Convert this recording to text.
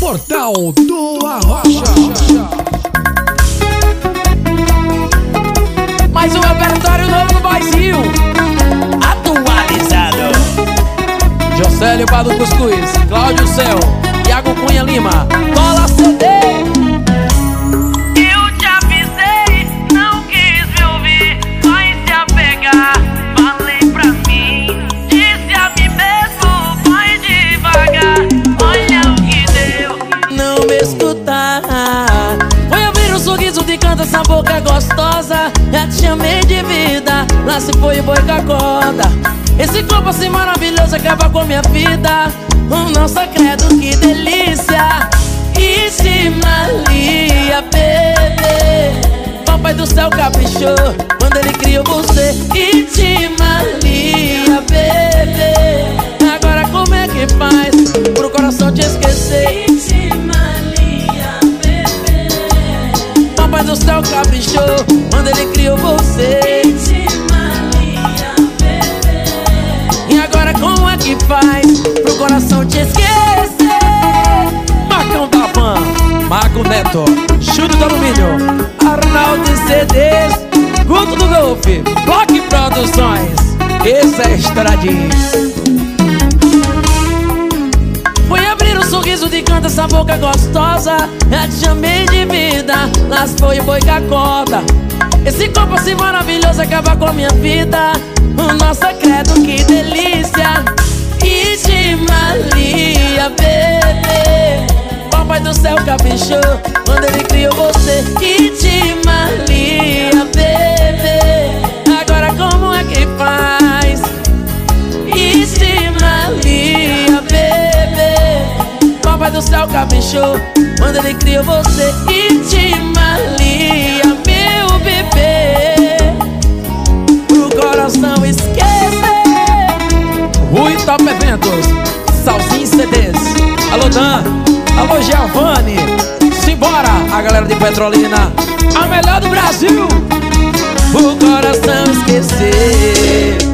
Portal do Arrocha. Mais um repertório novo no Brasil, atualizado. Jocélio Pá do Cuscuz, Cláudio Céu, Iago Cunha Lima, Cola CD. Eu te avisei, não quis me ouvir, vai se apegar. Falei pra mim, disse a mim mesmo, vai devagar. Olha o que deu. Não me escutar. Foi abrir um sorriso de canto, essa boca gostosa. Já te chamei de vida, lá se foi o boi com a corda. Esse corpo assim maravilhoso acaba com minha vida. Nossa, credo, que delícia. Ixi, Maria, bebê. Papai do céu caprichou quando ele criou você. Ixi, Maria, bebê. Agora como é que faz pro coração te esquecer? Ixi, Maria, bebê. Papai do céu caprichou quando ele criou você. Ixi, Maria, bebê. E agora como é que faz pro coração te esquecer? Marcão da Pan, Marco Neto, Júlio do Alumínio, Arnaldo CDs, Guto do Golfe, Block Produções. Esse é Estradinho. Foi abrir um sorriso de canto, essa boca gostosa. Já te chamei de vida, lá se foi o boi com a corda. Esse corpo assim maravilhoso acaba com a minha vida. Nossa, credo, que delícia. Ixi, Maria, bebê. Papai do céu caprichou quando ele criou você. Ixi, Maria, bebê. Agora como é que faz? Ixi, Maria, bebê. Papai do céu caprichou quando ele criou você. Ixi, Maria, meu bebê. Pro coração esquecer. Rui Top Eventos, Salzinho CDs. Alô Dan, alô Giovanni. Simbora, a galera de Petrolina, a melhor do Brasil. O coração esquecer.